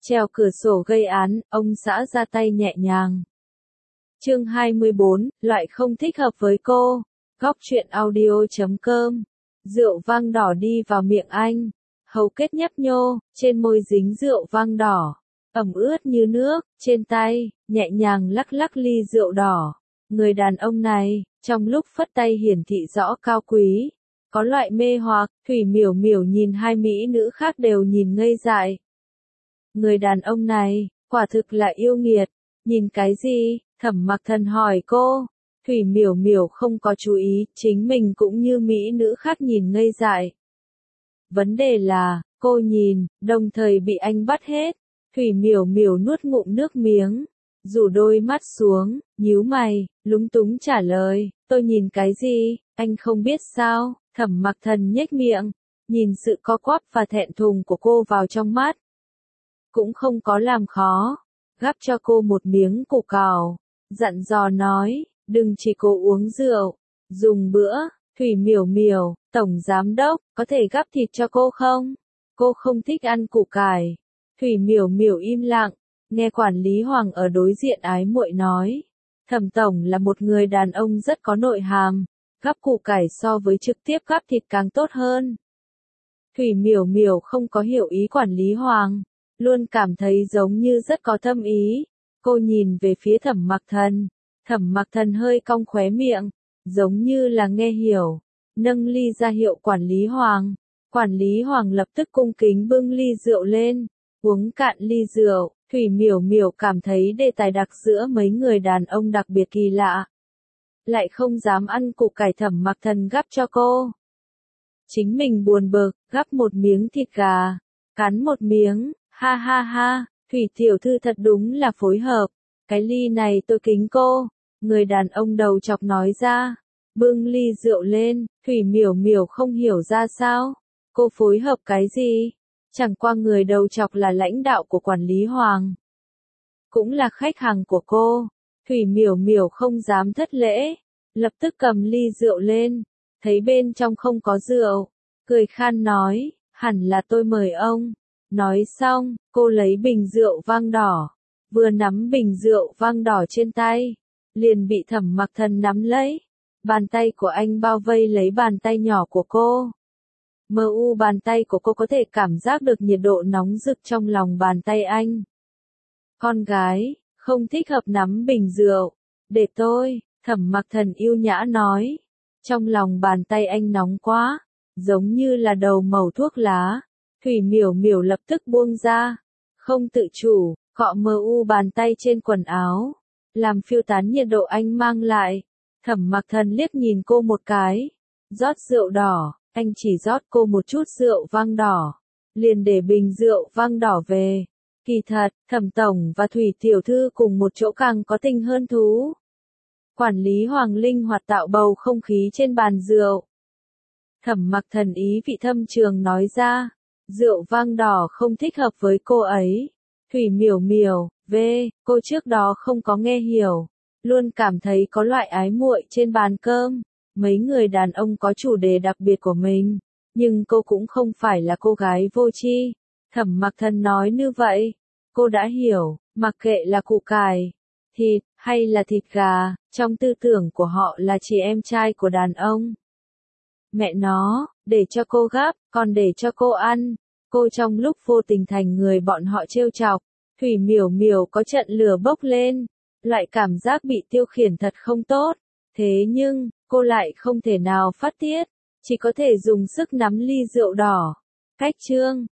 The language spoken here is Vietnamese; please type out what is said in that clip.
Trèo cửa sổ gây án, ông xã ra tay nhẹ nhàng. Chương 24, loại không thích hợp với cô. Góc truyện audio.com. Rượu vang đỏ đi vào miệng anh. Hầu kết nhấp nhô, trên môi dính rượu vang đỏ. Ẩm ướt như nước, trên tay, nhẹ nhàng lắc lắc ly rượu đỏ. Người đàn ông này, trong lúc phất tay hiển thị rõ cao quý. Có loại mê hoặc, Thủy Miểu Miểu nhìn hai mỹ nữ khác đều nhìn ngây dại. Người đàn ông này, quả thực là yêu nghiệt. Nhìn cái gì? Thẩm Mặc Thần hỏi cô. Thủy Miểu Miểu không có chú ý, chính mình cũng như mỹ nữ khác nhìn ngây dại. Vấn đề là, cô nhìn, đồng thời bị anh bắt hết. Thủy Miểu Miểu nuốt ngụm nước miếng, rủ đôi mắt xuống, nhíu mày, lúng túng trả lời, tôi nhìn cái gì, anh không biết sao? Thẩm Mặc Thần nhếch miệng, nhìn sự co quắp và thẹn thùng của cô vào trong mắt. Cũng không có làm khó, gắp cho cô một miếng củ cào, dặn dò nói, đừng chỉ cố uống rượu, dùng bữa. Thủy Miểu Miểu, tổng giám đốc, có thể gắp thịt cho cô không? Cô không thích ăn củ cải. Thủy Miểu Miểu im lặng, nghe quản lý Hoàng ở đối diện ái muội nói. Thẩm tổng là một người đàn ông rất có nội hàm, gắp củ cải so với trực tiếp gắp thịt càng tốt hơn. Thủy Miểu Miểu không có hiểu ý quản lý Hoàng, luôn cảm thấy giống như rất có thâm ý. Cô nhìn về phía Thẩm Mặc Thần. Thẩm Mặc Thần hơi cong khóe miệng, giống như là nghe hiểu, nâng ly ra hiệu quản lý Hoàng. Quản lý Hoàng lập tức cung kính bưng ly rượu lên, uống cạn ly rượu. Thủy Miểu Miểu cảm thấy đề tài đặc giữa mấy người đàn ông đặc biệt kỳ lạ. Lại không dám ăn củ cải Thẩm Mặc Thần gắp cho cô. Chính mình buồn bực, gắp một miếng thịt gà, cắn một miếng, ha ha ha, Thủy tiểu thư thật đúng là phối hợp. Cái ly này tôi kính cô. Người đàn ông đầu chọc nói ra, bưng ly rượu lên. Thủy Miểu Miểu không hiểu ra sao, cô phối hợp cái gì? Chẳng qua người đầu chọc là lãnh đạo của quản lý Hoàng, cũng là khách hàng của cô. Thủy Miểu Miểu không dám thất lễ, lập tức cầm ly rượu lên, thấy bên trong không có rượu, cười khan nói, hẳn là tôi mời ông. Nói xong, cô lấy bình rượu vang đỏ, vừa nắm bình rượu vang đỏ trên tay, liền bị Thẩm Mặc Thần nắm lấy. Bàn tay của anh bao vây lấy bàn tay nhỏ của cô. Bàn tay của cô có thể cảm giác được nhiệt độ nóng rực trong lòng bàn tay anh. Con gái, không thích hợp nắm bình rượu. Để tôi, Thẩm Mặc Thần yêu nhã nói. Trong lòng bàn tay anh nóng quá, giống như là đầu mẩu thuốc lá. Thủy Miểu Miểu lập tức buông ra, không tự chủ, cọ bàn tay trên quần áo, làm phiêu tán nhiệt độ anh mang lại. Thẩm Mặc Thần liếc nhìn cô một cái, rót rượu đỏ, anh chỉ rót cô một chút rượu vang đỏ, liền để bình rượu vang đỏ về. Kỳ thật, Thẩm tổng và Thủy tiểu thư cùng một chỗ càng có tình hơn thú. Quản lý Hoàng linh hoạt tạo bầu không khí trên bàn rượu. Thẩm Mặc Thần ý vị thâm trường nói ra, rượu vang đỏ không thích hợp với cô ấy. Thủy Miểu Miểu, cô trước đó không có nghe hiểu, luôn cảm thấy có loại ái muội trên bàn cơm. Mấy người đàn ông có chủ đề đặc biệt của mình, nhưng cô cũng không phải là cô gái vô tri. Thẩm Mặc Thần nói như vậy, cô đã hiểu, mặc kệ là củ cải, thịt, hay là thịt gà, trong tư tưởng của họ là chị em trai của đàn ông. Mẹ nó, để cho cô gắp, còn để cho cô ăn. Cô trong lúc vô tình thành người bọn họ trêu chọc. Thủy Miểu Miểu có trận lửa bốc lên, loại cảm giác bị tiêu khiển thật không tốt. Thế nhưng, cô lại không thể nào phát tiết, chỉ có thể dùng sức nắm ly rượu đỏ. Cách chương